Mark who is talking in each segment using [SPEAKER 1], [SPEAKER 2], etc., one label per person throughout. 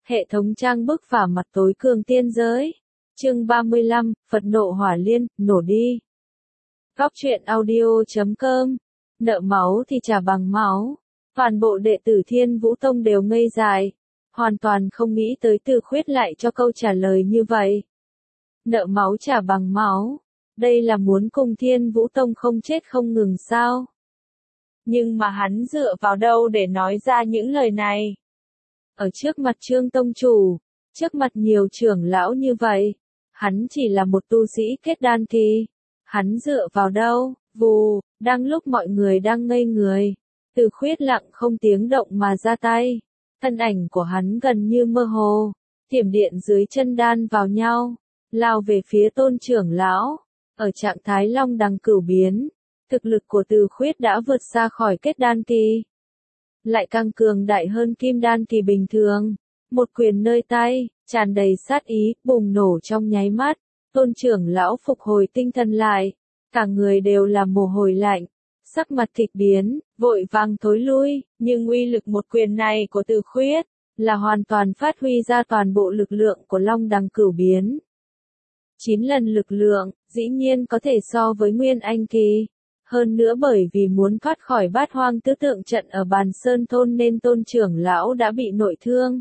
[SPEAKER 1] Hệ thống trang bức phả mặt tối cường tiên giới. Chương 35, Phật nộ hỏa liên, nổ đi. Góc truyện audio.com. Nợ máu thì trả bằng máu. Toàn bộ đệ tử Thiên Vũ Tông đều ngây dại. Hoàn toàn không nghĩ tới Từ Khuyết lại cho câu trả lời như vậy. Nợ máu trả bằng máu. Đây là muốn cùng Thiên Vũ Tông không chết không ngừng sao? Nhưng mà hắn dựa vào đâu để nói ra những lời này? Ở trước mặt Trương Tông Chủ, trước mặt nhiều trưởng lão như vậy, hắn chỉ là một tu sĩ kết đan kỳ. Hắn dựa vào đâu? Vù, đang lúc mọi người đang ngây người, Từ Khuyết lặng không tiếng động mà ra tay. Thân ảnh của hắn gần như mơ hồ, thiểm điện dưới chân đan vào nhau, lao về phía Tôn trưởng lão. Ở trạng thái long đằng cửu biến, thực lực của Từ Khuyết đã vượt xa khỏi kết đan kỳ, lại càng cường đại hơn kim đan kỳ bình thường. Một quyền nơi tay, tràn đầy sát ý, bùng nổ trong nháy mắt. Tôn trưởng lão phục hồi tinh thần lại, cả người đều là mồ hôi lạnh, sắc mặt kịch biến, vội vàng thối lui. Nhưng uy lực một quyền này của Từ Khuyết là hoàn toàn phát huy ra toàn bộ lực lượng của long đằng cửu biến. 9 lần lực lượng, dĩ nhiên có thể so với Nguyên Anh kỳ. Hơn nữa bởi vì muốn thoát khỏi Bát Hoang Tứ Tượng trận ở Bàn Sơn Thôn nên Tôn trưởng lão đã bị nội thương.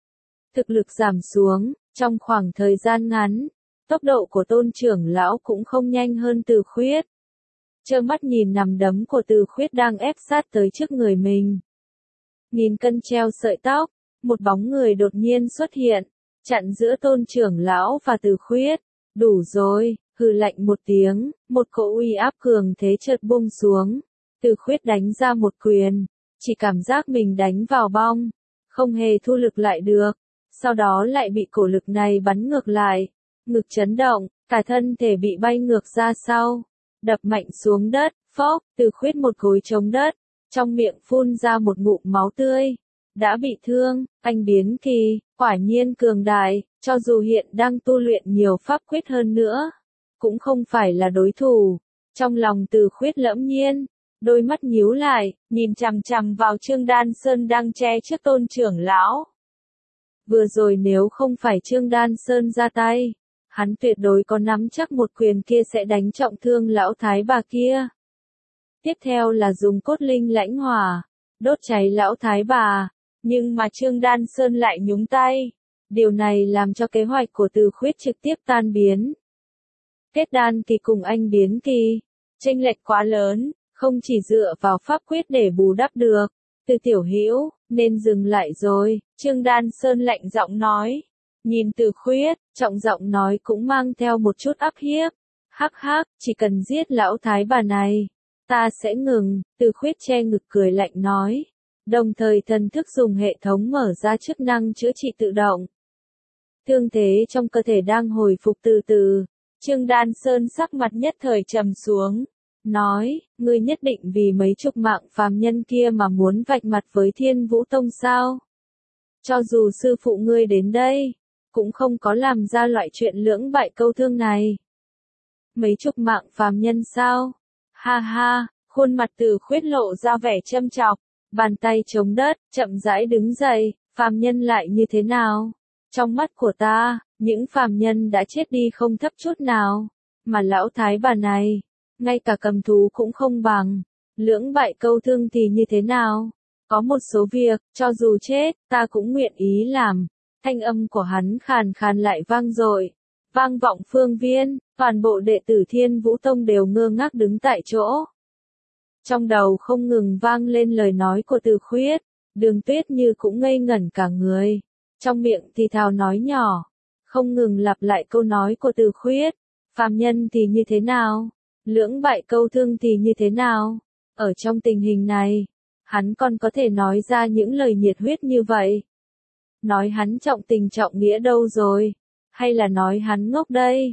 [SPEAKER 1] Thực lực giảm xuống, trong khoảng thời gian ngắn, tốc độ của Tôn trưởng lão cũng không nhanh hơn Từ Khuyết. Trơ mắt nhìn nằm đấm của Từ Khuyết đang ép sát tới trước người mình. Nghìn cân treo sợi tóc, một bóng người đột nhiên xuất hiện, chặn giữa Tôn trưởng lão và Từ Khuyết. Đủ rồi, hừ lạnh một tiếng, một cỗ uy áp cường thế chợt buông xuống. Từ Khuyết đánh ra một quyền, chỉ cảm giác mình đánh vào bong, không hề thu lực lại được. Sau đó lại bị cổ lực này bắn ngược lại, ngực chấn động, cả thân thể bị bay ngược ra sau, đập mạnh xuống đất. Phốc, Từ Khuyết một gối chống đất, trong miệng phun ra một ngụm máu tươi. Đã bị thương, anh biến kỳ, quả nhiên cường đại, cho dù hiện đang tu luyện nhiều pháp quyết hơn nữa, cũng không phải là đối thủ. Trong lòng Từ Khuyết lẫm nhiên, đôi mắt nhíu lại, nhìn chằm chằm vào Trương Đan Sơn đang che trước Tôn trưởng lão. Vừa rồi nếu không phải Trương Đan Sơn ra tay, hắn tuyệt đối có nắm chắc một quyền kia sẽ đánh trọng thương lão thái bà kia. Tiếp theo là dùng cốt linh lãnh hỏa, đốt cháy lão thái bà, nhưng mà Trương Đan Sơn lại nhúng tay. Điều này làm cho kế hoạch của Từ Khuyết trực tiếp tan biến. Kết đan kỳ cùng anh biến kỳ, chênh lệch quá lớn, không chỉ dựa vào pháp quyết để bù đắp được. Từ tiểu hữu, nên dừng lại rồi, Trương Đan Sơn lạnh giọng nói. Nhìn Từ Khuyết, trọng giọng nói cũng mang theo một chút áp hiếp. Hắc hắc, chỉ cần giết lão thái bà này, ta sẽ ngừng. Từ Khuyết che ngực cười lạnh nói. Đồng thời thần thức dùng hệ thống mở ra chức năng chữa trị tự động. Thương thế trong cơ thể đang hồi phục từ từ. Trương Đan Sơn sắc mặt nhất thời trầm xuống, nói, ngươi nhất định vì mấy chục mạng phàm nhân kia mà muốn vạch mặt với Thiên Vũ Tông sao? Cho dù sư phụ ngươi đến đây, cũng không có làm ra loại chuyện lưỡng bại câu thương này. Mấy chục mạng phàm nhân sao? Ha ha, khuôn mặt Từ Khuyết lộ ra vẻ châm chọc, bàn tay chống đất, chậm rãi đứng dậy, phàm nhân lại như thế nào? Trong mắt của ta, những phàm nhân đã chết đi không thấp chút nào, mà lão thái bà này, ngay cả cầm thú cũng không bằng, lưỡng bại câu thương thì như thế nào? Có một số việc, cho dù chết, ta cũng nguyện ý làm. Thanh âm của hắn khàn khàn lại vang dội, vang vọng phương viên, toàn bộ đệ tử Thiên Vũ Tông đều ngơ ngác đứng tại chỗ. Trong đầu không ngừng vang lên lời nói của Từ Khuyết, Đường Tuyết Như cũng ngây ngẩn cả người. Trong miệng thì thào nói nhỏ, không ngừng lặp lại câu nói của Từ Khuyết. Phàm nhân thì như thế nào? Lưỡng bại câu thương thì như thế nào? Ở trong tình hình này, hắn còn có thể nói ra những lời nhiệt huyết như vậy. Nói hắn trọng tình trọng nghĩa đâu rồi? Hay là nói hắn ngốc đây?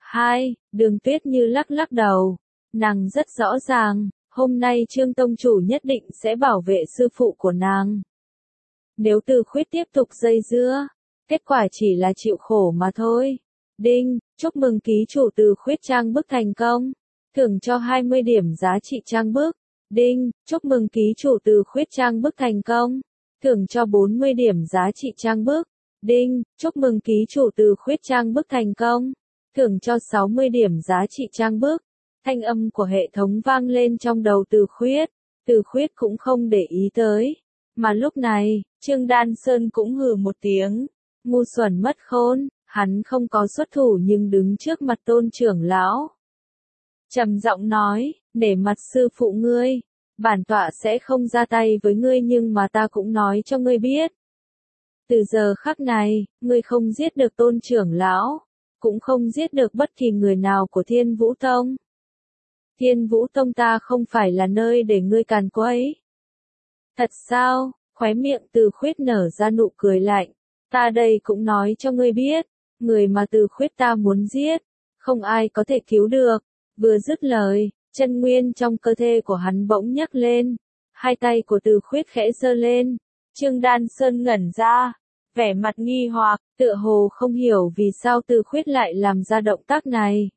[SPEAKER 1] Đường Tuyết Như lắc lắc đầu. Nàng rất rõ ràng, hôm nay Trương Tông Chủ nhất định sẽ bảo vệ sư phụ của nàng. Nếu Từ Khuyết tiếp tục dây dưa, kết quả chỉ là chịu khổ mà thôi. Đinh, chúc mừng ký chủ Từ Khuyết trang bức thành công. Thưởng cho 20 điểm giá trị trang bức. Đinh, chúc mừng ký chủ Từ Khuyết trang bức thành công. Thưởng cho 40 điểm giá trị trang bức. Đinh, chúc mừng ký chủ Từ Khuyết trang bức thành công. Thưởng cho 60 điểm giá trị trang bức. Thanh âm của hệ thống vang lên trong đầu Từ Khuyết. Từ Khuyết cũng không để ý tới. Mà lúc này, Trương Đan Sơn cũng hừ một tiếng. Ngu xuẩn mất khôn, hắn không có xuất thủ nhưng đứng trước mặt Tôn trưởng lão. Trầm giọng nói, để mặt sư phụ ngươi, bản tọa sẽ không ra tay với ngươi nhưng mà ta cũng nói cho ngươi biết. Từ giờ khắc này, ngươi không giết được Tôn trưởng lão, cũng không giết được bất kỳ người nào của Thiên Vũ Tông. Thiên Vũ Tông ta không phải là nơi để ngươi càn quấy. Thật sao? Khóe miệng Từ Khuyết nở ra nụ cười lạnh. Ta đây cũng nói cho ngươi biết, người mà Từ Khuyết ta muốn giết, không ai có thể cứu được. Vừa dứt lời, chân nguyên trong cơ thể của hắn bỗng nhấc lên, hai tay của Từ Khuyết khẽ giơ lên. Trương Đan Sơn ngẩn ra, vẻ mặt nghi hoặc, tựa hồ không hiểu vì sao Từ Khuyết lại làm ra động tác này.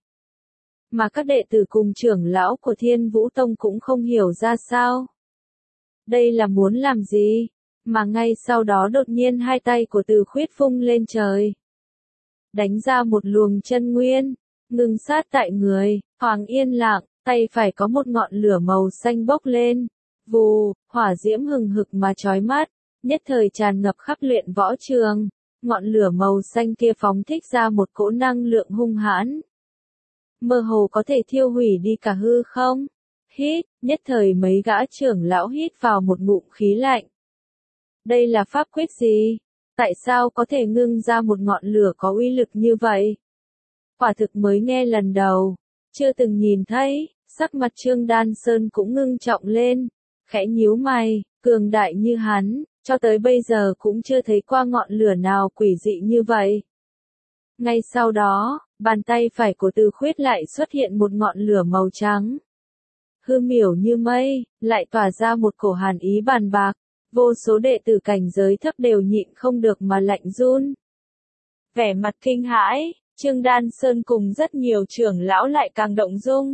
[SPEAKER 1] Mà các đệ tử cùng trưởng lão của Thiên Vũ Tông cũng không hiểu ra sao. Đây là muốn làm gì? Mà ngay sau đó đột nhiên hai tay của Từ Khuyết vung lên trời. Đánh ra một luồng chân nguyên, ngừng sát tại người, Hoàng yên lặng, tay phải có một ngọn lửa màu xanh bốc lên. Vù, hỏa diễm hừng hực mà chói mắt, nhất thời tràn ngập khắp luyện võ trường. Ngọn lửa màu xanh kia phóng thích ra một cỗ năng lượng hung hãn. Mơ hồ có thể thiêu hủy đi cả hư không? Hít, nhất thời mấy gã trưởng lão hít vào một ngụm khí lạnh. Đây là pháp quyết gì? Tại sao có thể ngưng ra một ngọn lửa có uy lực như vậy? Quả thực mới nghe lần đầu, chưa từng nhìn thấy, sắc mặt Trương Đan Sơn cũng ngưng trọng lên, khẽ nhíu mày, cường đại như hắn, cho tới bây giờ cũng chưa thấy qua ngọn lửa nào quỷ dị như vậy. Ngay sau đó, bàn tay phải của Từ Khuyết lại xuất hiện một ngọn lửa màu trắng. Hư miểu như mây, lại tỏa ra một cổ hàn ý bàn bạc, vô số đệ tử cảnh giới thấp đều nhịn không được mà lạnh run. Vẻ mặt kinh hãi, Trương Đan Sơn cùng rất nhiều trưởng lão lại càng động dung.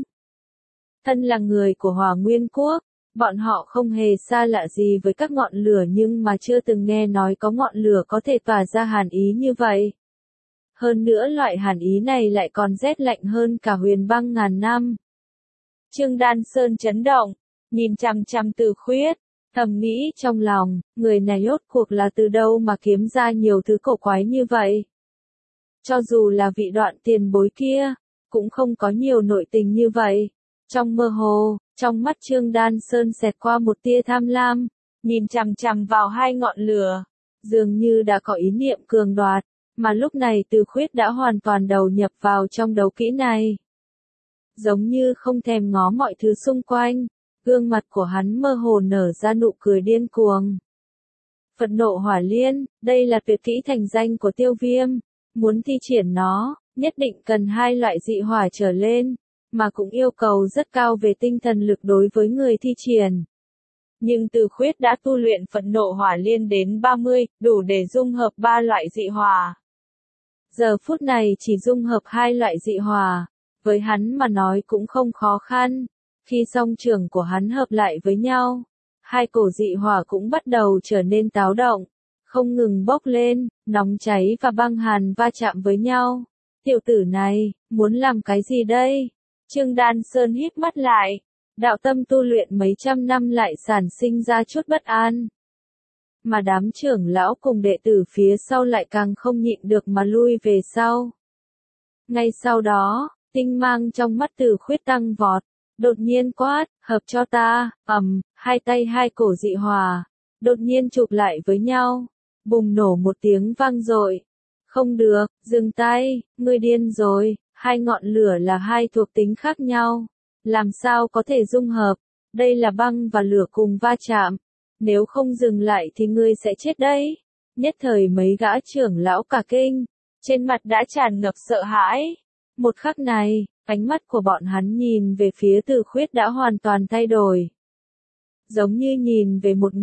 [SPEAKER 1] Thân là người của Hỏa Nguyên Quốc, bọn họ không hề xa lạ gì với các ngọn lửa nhưng mà chưa từng nghe nói có ngọn lửa có thể tỏa ra hàn ý như vậy. Hơn nữa loại hàn ý này lại còn rét lạnh hơn cả huyền băng ngàn năm. Trương Đan Sơn chấn động, nhìn chằm chằm Từ Khuyết, thầm nghĩ trong lòng, người này rốt cuộc là từ đâu mà kiếm ra nhiều thứ cổ quái như vậy. Cho dù là vị đoạn tiền bối kia, cũng không có nhiều nội tình như vậy. Trong mơ hồ, trong mắt Trương Đan Sơn xẹt qua một tia tham lam, nhìn chằm chằm vào hai ngọn lửa, dường như đã có ý niệm cường đoạt, mà lúc này Từ Khuyết đã hoàn toàn đầu nhập vào trong đấu kỹ này. Giống như không thèm ngó mọi thứ xung quanh, gương mặt của hắn mơ hồ nở ra nụ cười điên cuồng. Phật nộ hỏa liên, đây là tuyệt kỹ thành danh của Tiêu Viêm, muốn thi triển nó, nhất định cần hai loại dị hỏa trở lên, mà cũng yêu cầu rất cao về tinh thần lực đối với người thi triển. Nhưng Từ Khuyết đã tu luyện Phật nộ hỏa liên đến 30, đủ để dung hợp ba loại dị hỏa. Giờ phút này chỉ dung hợp hai loại dị hỏa, với hắn mà nói cũng không khó khăn. Khi song trường của hắn hợp lại với nhau, hai cổ dị hỏa cũng bắt đầu trở nên táo động, không ngừng bốc lên, nóng cháy và băng hàn va chạm với nhau. Tiểu tử này, muốn làm cái gì đây? Trương Đan Sơn híp mắt lại, đạo tâm tu luyện mấy trăm năm lại sản sinh ra chút bất an. Mà đám trưởng lão cùng đệ tử phía sau lại càng không nhịn được mà lui về sau. Ngay sau đó, tinh mang trong mắt Từ Khuyết tăng vọt, đột nhiên quát, hợp cho ta, hai tay hai cổ dị hỏa, đột nhiên chụp lại với nhau, bùng nổ một tiếng vang dội. Không được, dừng tay, ngươi điên rồi, hai ngọn lửa là hai thuộc tính khác nhau, làm sao có thể dung hợp, đây là băng và lửa cùng va chạm, nếu không dừng lại thì ngươi sẽ chết đấy. Nhất thời mấy gã trưởng lão cả kinh, trên mặt đã tràn ngập sợ hãi. Một khắc này, ánh mắt của bọn hắn nhìn về phía Từ Khuyết đã hoàn toàn thay đổi. Giống như nhìn về một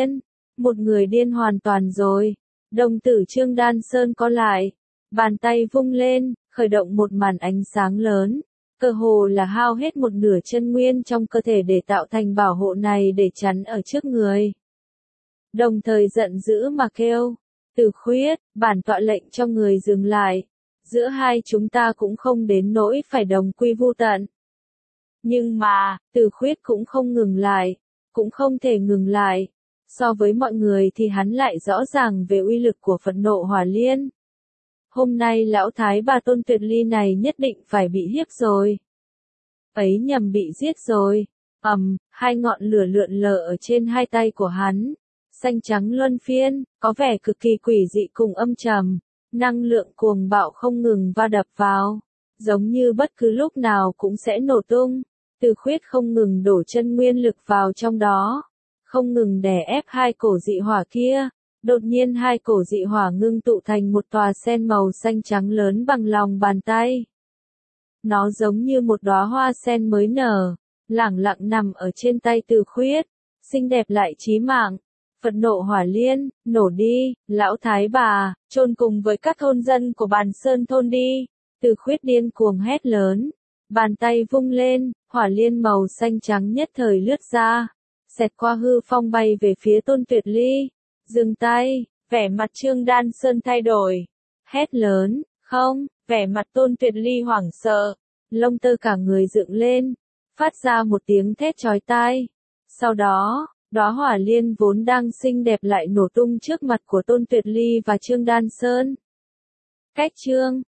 [SPEAKER 1] người điên hoàn toàn rồi. Đồng tử Trương Đan Sơn co lại, bàn tay vung lên, khởi động một màn ánh sáng lớn, cơ hồ là hao hết một nửa chân nguyên trong cơ thể để tạo thành bảo hộ này để chắn ở trước người. Đồng thời giận dữ mà kêu, Từ Khuyết, bản tọa lệnh cho người dừng lại. Giữa hai chúng ta cũng không đến nỗi phải đồng quy vu tận. Nhưng mà, Từ Khuyết cũng không ngừng lại. Cũng không thể ngừng lại. So với mọi người thì hắn lại rõ ràng về uy lực của phẫn nộ hỏa liên. Hôm nay lão thái bà Tôn Tuyệt Ly này nhất định phải bị hiếp rồi. Ấy nhầm bị giết rồi. Hai ngọn lửa lượn lờ ở trên hai tay của hắn. Xanh trắng luân phiên, có vẻ cực kỳ quỷ dị cùng âm trầm. Năng lượng cuồng bạo không ngừng va đập vào. Giống như bất cứ lúc nào cũng sẽ nổ tung. Từ Khuyết không ngừng đổ chân nguyên lực vào trong đó. Không ngừng đè ép hai cổ dị hỏa kia. Đột nhiên hai cổ dị hỏa ngưng tụ thành một tòa sen màu xanh trắng lớn bằng lòng bàn tay. Nó giống như một đóa hoa sen mới nở, lẳng lặng nằm ở trên tay Từ Khuyết, xinh đẹp lại chí mạng. Phẫn nộ hỏa liên, nổ đi, lão thái bà, chôn cùng với các thôn dân của Bàn Sơn thôn đi. Từ Khuyết điên cuồng hét lớn, bàn tay vung lên, hỏa liên màu xanh trắng nhất thời lướt ra, xẹt qua hư phong bay về phía Tôn Tuyệt Ly. Dừng tay, vẻ mặt Trương Đan Sơn thay đổi, hét lớn, không, vẻ mặt Tôn Tuyệt Ly hoảng sợ, lông tơ cả người dựng lên, phát ra một tiếng thét chói tai. Sau đó, đóa hỏa liên vốn đang xinh đẹp lại nổ tung trước mặt của Tôn Tuyệt Ly và Trương Đan Sơn. Cách chương